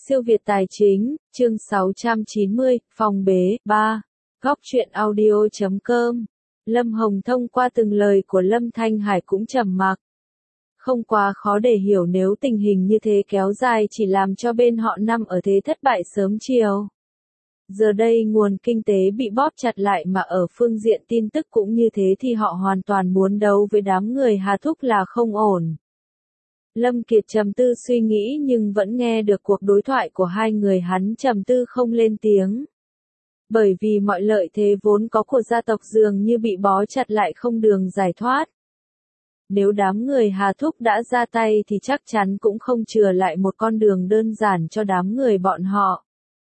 Siêu Việt Tài Chính, chương 690, phòng bế, 3. Góc truyện audio.com. Lâm Hồng thông qua từng lời của Lâm Thanh Hải cũng trầm mặc. Không quá khó để hiểu nếu tình hình như thế kéo dài chỉ làm cho bên họ nằm ở thế thất bại sớm chiều. Giờ đây nguồn kinh tế bị bóp chặt lại mà ở phương diện tin tức cũng như thế thì họ hoàn toàn muốn đấu với đám người Hà Thúc là không ổn. Lâm Kiệt trầm tư suy nghĩ nhưng vẫn nghe được cuộc đối thoại của hai người, hắn trầm tư không lên tiếng. Bởi vì mọi lợi thế vốn có của gia tộc dường như bị bó chặt lại không đường giải thoát. Nếu đám người Hà Thúc đã ra tay thì chắc chắn cũng không chừa lại một con đường đơn giản cho đám người bọn họ.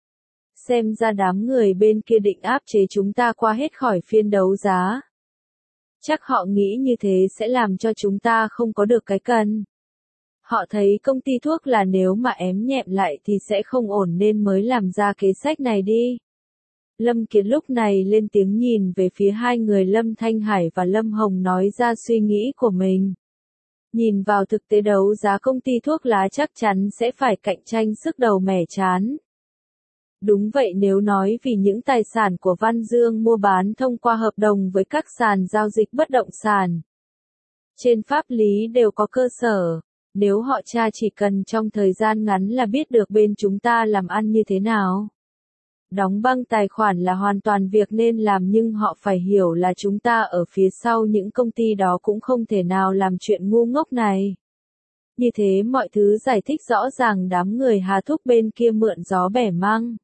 Xem ra đám người bên kia định áp chế chúng ta qua hết khỏi phiên đấu giá. Chắc họ nghĩ như thế sẽ làm cho chúng ta không có được cái cần. Họ thấy công ty thuốc là nếu mà ém nhẹm lại thì sẽ không ổn nên mới làm ra kế sách này đi. Lâm Kiệt lúc này lên tiếng nhìn về phía hai người Lâm Thanh Hải và Lâm Hồng nói ra suy nghĩ của mình. Nhìn vào thực tế đấu giá công ty thuốc lá chắc chắn sẽ phải cạnh tranh sức đầu mẻ trán. Đúng vậy, nếu nói vì những tài sản của Văn Dương mua bán thông qua hợp đồng với các sàn giao dịch bất động sản. Trên pháp lý đều có cơ sở. Nếu họ tra chỉ cần trong thời gian ngắn là biết được bên chúng ta làm ăn như thế nào. Đóng băng tài khoản là hoàn toàn việc nên làm nhưng họ phải hiểu là chúng ta ở phía sau những công ty đó cũng không thể nào làm chuyện ngu ngốc này. Như thế mọi thứ giải thích rõ ràng đám người Hà Thúc bên kia mượn gió bẻ măng.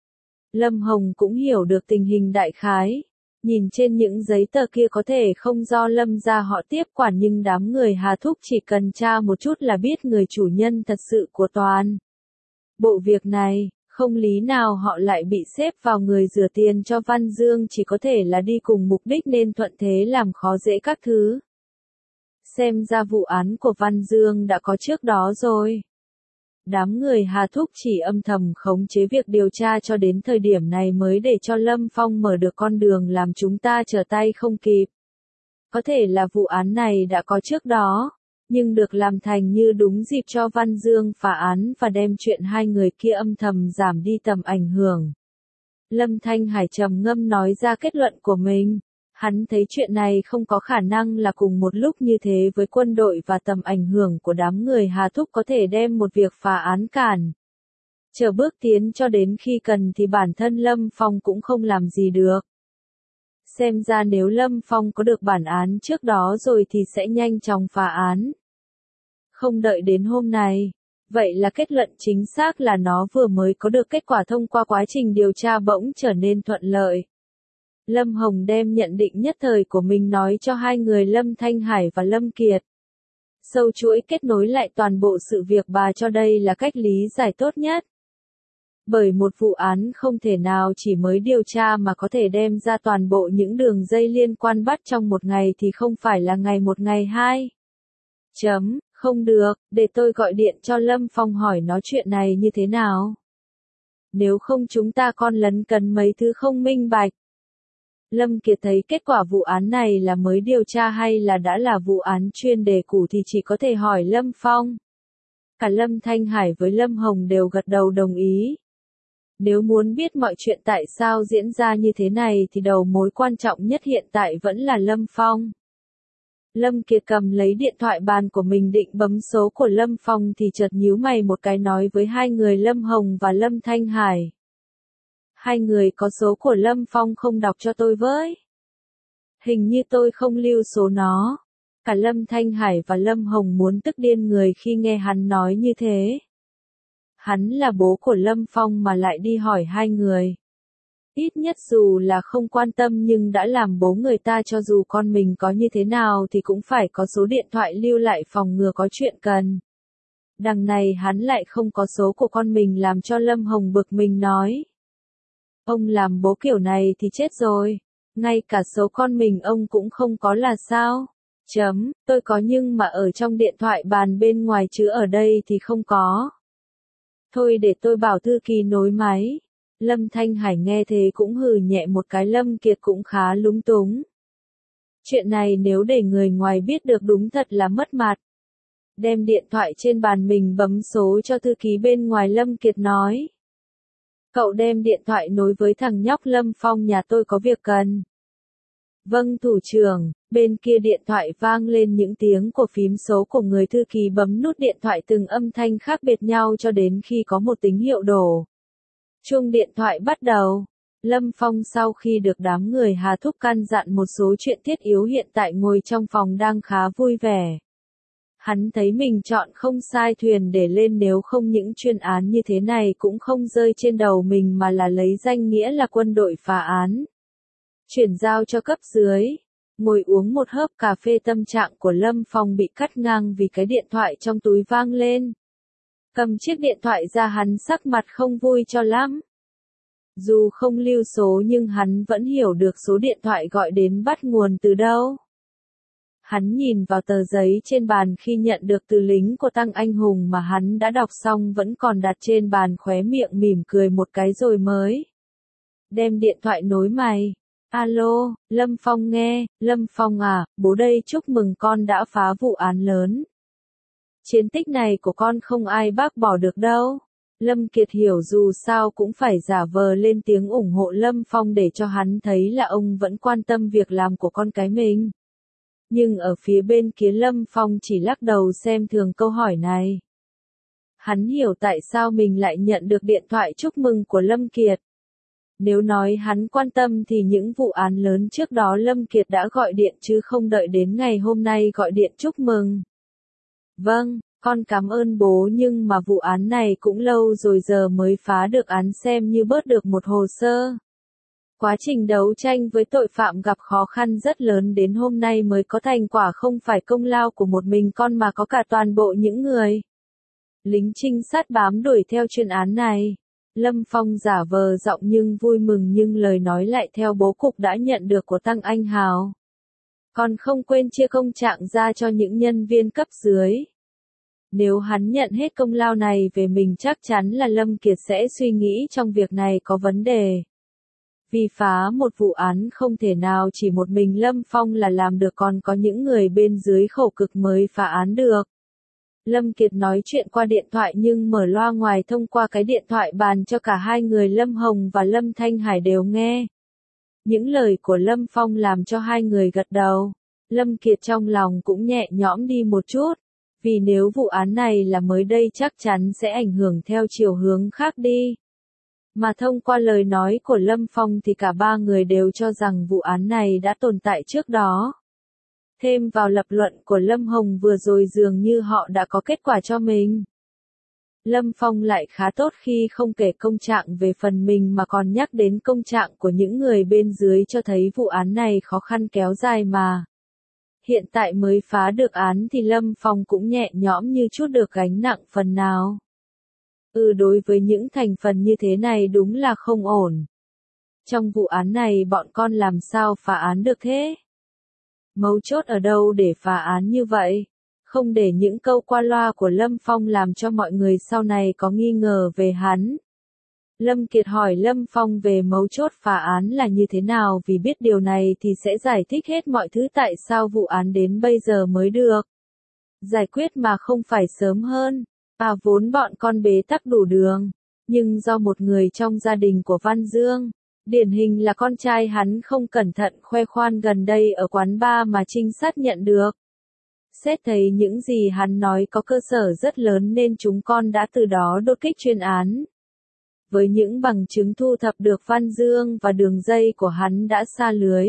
Lâm Hồng cũng hiểu được tình hình đại khái. Nhìn trên những giấy tờ kia có thể không do Lâm gia họ tiếp quản nhưng đám người Hà Thúc chỉ cần tra một chút là biết người chủ nhân thật sự của toàn. Bộ việc này, không lý nào họ lại bị xếp vào người rửa tiền cho Văn Dương, chỉ có thể là đi cùng mục đích nên thuận thế làm khó dễ các thứ. Xem ra vụ án của Văn Dương đã có trước đó rồi. Đám người Hà Thúc chỉ âm thầm khống chế việc điều tra cho đến thời điểm này mới để cho Lâm Phong mở được con đường làm chúng ta trở tay không kịp. Có thể là vụ án này đã có trước đó, nhưng được làm thành như đúng dịp cho Văn Dương phá án và đem chuyện hai người kia âm thầm giảm đi tầm ảnh hưởng. Lâm Thanh Hải trầm ngâm nói ra kết luận của mình. Hắn thấy chuyện này không có khả năng là cùng một lúc như thế với quân đội và tầm ảnh hưởng của đám người Hà Thúc có thể đem một việc phá án cản. Chờ bước tiến cho đến khi cần thì bản thân Lâm Phong cũng không làm gì được. Xem ra nếu Lâm Phong có được bản án trước đó rồi thì sẽ nhanh chóng phá án. Không đợi đến hôm nay. Vậy là kết luận chính xác là nó vừa mới có được kết quả thông qua quá trình điều tra bỗng trở nên thuận lợi. Lâm Hồng đem nhận định nhất thời của mình nói cho hai người Lâm Thanh Hải và Lâm Kiệt. Sâu chuỗi kết nối lại toàn bộ sự việc bà cho đây là cách lý giải tốt nhất. Bởi một vụ án không thể nào chỉ mới điều tra mà có thể đem ra toàn bộ những đường dây liên quan bắt trong một ngày thì không phải là ngày một ngày hai. Không được, để tôi gọi điện cho Lâm Phong hỏi nó chuyện này như thế nào. Nếu không chúng ta còn lấn cấn mấy thứ không minh bạch. Lâm Kiệt thấy kết quả vụ án này là mới điều tra hay là đã là vụ án chuyên đề cũ thì chỉ có thể hỏi Lâm Phong. Cả Lâm Thanh Hải với Lâm Hồng đều gật đầu đồng ý. Nếu muốn biết mọi chuyện tại sao diễn ra như thế này thì đầu mối quan trọng nhất hiện tại vẫn là Lâm Phong. Lâm Kiệt cầm lấy điện thoại bàn của mình định bấm số của Lâm Phong thì chợt nhíu mày một cái nói với hai người Lâm Hồng và Lâm Thanh Hải. Hai người có số của Lâm Phong không đọc cho tôi với. Hình như tôi không lưu số nó. Cả Lâm Thanh Hải và Lâm Hồng muốn tức điên người khi nghe hắn nói như thế. Hắn là bố của Lâm Phong mà lại đi hỏi hai người. Ít nhất dù là không quan tâm nhưng đã làm bố người ta cho dù con mình có như thế nào thì cũng phải có số điện thoại lưu lại phòng ngừa có chuyện cần. Đằng này hắn lại không có số của con mình làm cho Lâm Hồng bực mình nói. Ông làm bố kiểu này thì chết rồi. Ngay cả số con mình ông cũng không có là sao? Tôi có nhưng mà ở trong điện thoại bàn bên ngoài chứ ở đây thì không có. Thôi để tôi bảo thư ký nối máy. Lâm Thanh Hải nghe thế cũng hừ nhẹ một cái, Lâm Kiệt cũng khá lúng túng. Chuyện này nếu để người ngoài biết được đúng thật là mất mặt. Đem điện thoại trên bàn mình bấm số cho thư ký bên ngoài. Lâm Kiệt nói. Cậu đem điện thoại nối với thằng nhóc Lâm Phong nhà tôi có việc cần. Vâng thủ trưởng, bên kia điện thoại vang lên những tiếng của phím số của người thư ký bấm nút điện thoại từng âm thanh khác biệt nhau cho đến khi có một tín hiệu đổ. Chuông điện thoại bắt đầu. Lâm Phong sau khi được đám người Hà Thúc căn dặn một số chuyện thiết yếu hiện tại ngồi trong phòng đang khá vui vẻ. Hắn thấy mình chọn không sai thuyền để lên, nếu không những chuyên án như thế này cũng không rơi trên đầu mình mà là lấy danh nghĩa là quân đội phá án. Chuyển giao cho cấp dưới. Ngồi uống một hớp cà phê, tâm trạng của Lâm Phong bị cắt ngang vì cái điện thoại trong túi vang lên. Cầm chiếc điện thoại ra, hắn sắc mặt không vui cho lắm. Dù không lưu số nhưng hắn vẫn hiểu được số điện thoại gọi đến bắt nguồn từ đâu. Hắn nhìn vào tờ giấy trên bàn khi nhận được từ lính của Tăng Anh Hùng mà hắn đã đọc xong vẫn còn đặt trên bàn, khóe miệng mỉm cười một cái rồi mới đem điện thoại nối mày. Alo, Lâm Phong nghe. Lâm Phong à, bố đây chúc mừng con đã phá vụ án lớn. Chiến tích này của con không ai bác bỏ được đâu. Lâm Kiệt hiểu dù sao cũng phải giả vờ lên tiếng ủng hộ Lâm Phong để cho hắn thấy là ông vẫn quan tâm việc làm của con cái mình. Nhưng ở phía bên kia Lâm Phong chỉ lắc đầu xem thường câu hỏi này. Hắn hiểu tại sao mình lại nhận được điện thoại chúc mừng của Lâm Kiệt. Nếu nói hắn quan tâm thì những vụ án lớn trước đó Lâm Kiệt đã gọi điện chứ không đợi đến ngày hôm nay gọi điện chúc mừng. Vâng, con cảm ơn bố, nhưng mà vụ án này cũng lâu rồi giờ mới phá được án, xem như bớt được một hồ sơ. Quá trình đấu tranh với tội phạm gặp khó khăn rất lớn, đến hôm nay mới có thành quả, không phải công lao của một mình con mà có cả toàn bộ những người lính trinh sát bám đuổi theo chuyên án này. Lâm Phong giả vờ giọng nhưng vui mừng, nhưng lời nói lại theo bố cục đã nhận được của Tăng Anh Hào. Còn không quên chia công trạng ra cho những nhân viên cấp dưới. Nếu hắn nhận hết công lao này về mình chắc chắn là Lâm Kiệt sẽ suy nghĩ trong việc này có vấn đề. Vì phá một vụ án không thể nào chỉ một mình Lâm Phong là làm được, còn có những người bên dưới khổ cực mới phá án được. Lâm Kiệt nói chuyện qua điện thoại nhưng mở loa ngoài thông qua cái điện thoại bàn cho cả hai người Lâm Hồng và Lâm Thanh Hải đều nghe. Những lời của Lâm Phong làm cho hai người gật đầu. Lâm Kiệt trong lòng cũng nhẹ nhõm đi một chút. Vì nếu vụ án này là mới đây chắc chắn sẽ ảnh hưởng theo chiều hướng khác đi. Mà thông qua lời nói của Lâm Phong thì cả ba người đều cho rằng vụ án này đã tồn tại trước đó. Thêm vào lập luận của Lâm Hồng vừa rồi dường như họ đã có kết quả cho mình. Lâm Phong lại khá tốt khi không kể công trạng về phần mình mà còn nhắc đến công trạng của những người bên dưới, cho thấy vụ án này khó khăn kéo dài mà. Hiện tại mới phá được án thì Lâm Phong cũng nhẹ nhõm như chút được gánh nặng phần nào. Đối với những thành phần như thế này đúng là không ổn. Trong vụ án này bọn con làm sao phá án được thế? Mấu chốt ở đâu để phá án như vậy? Không để những câu qua loa của Lâm Phong làm cho mọi người sau này có nghi ngờ về hắn. Lâm Kiệt hỏi Lâm Phong về mấu chốt phá án là như thế nào, vì biết điều này thì sẽ giải thích hết mọi thứ, tại sao vụ án đến bây giờ mới được giải quyết mà không phải sớm hơn. Vốn bọn con bế tắc đủ đường, nhưng do một người trong gia đình của Văn Dương, điển hình là con trai hắn không cẩn thận khoe khoang gần đây ở quán bar mà trinh sát nhận được. Xét thấy những gì hắn nói có cơ sở rất lớn nên chúng con đã từ đó đột kích chuyên án. Với những bằng chứng thu thập được, Văn Dương và đường dây của hắn đã sa lưới.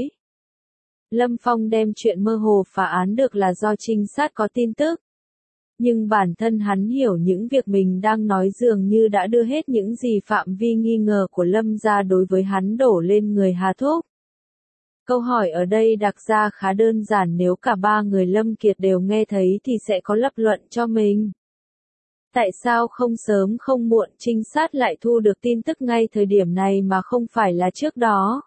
Lâm Phong đem chuyện mơ hồ phá án được là do trinh sát có tin tức. Nhưng bản thân hắn hiểu những việc mình đang nói dường như đã đưa hết những gì phạm vi nghi ngờ của Lâm ra đối với hắn đổ lên người Hà Thúc. Câu hỏi ở đây đặt ra khá đơn giản, nếu cả ba người Lâm Kiệt đều nghe thấy thì sẽ có lập luận cho mình. Tại sao không sớm không muộn trinh sát lại thu được tin tức ngay thời điểm này mà không phải là trước đó?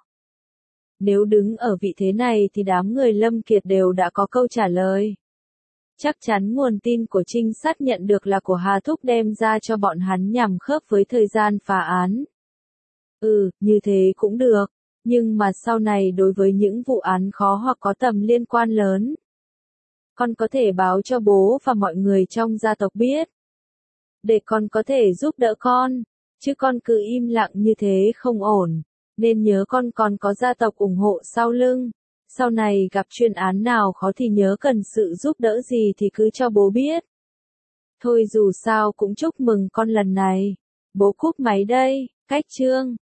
Nếu đứng ở vị thế này thì đám người Lâm Kiệt đều đã có câu trả lời. Chắc chắn nguồn tin của trinh sát nhận được là của Hà Thúc đem ra cho bọn hắn nhằm khớp với thời gian phá án. Như thế cũng được. Nhưng mà sau này đối với những vụ án khó hoặc có tầm liên quan lớn, Con có thể báo cho bố và mọi người trong gia tộc biết. Để con có thể giúp đỡ con. Chứ con cứ im lặng như thế không ổn. Nên nhớ con còn có gia tộc ủng hộ sau lưng. Sau này gặp chuyên án nào khó thì nhớ cần sự giúp đỡ gì thì cứ cho bố biết. Thôi dù sao cũng chúc mừng con lần này. Bố cúp máy đây, cách chương.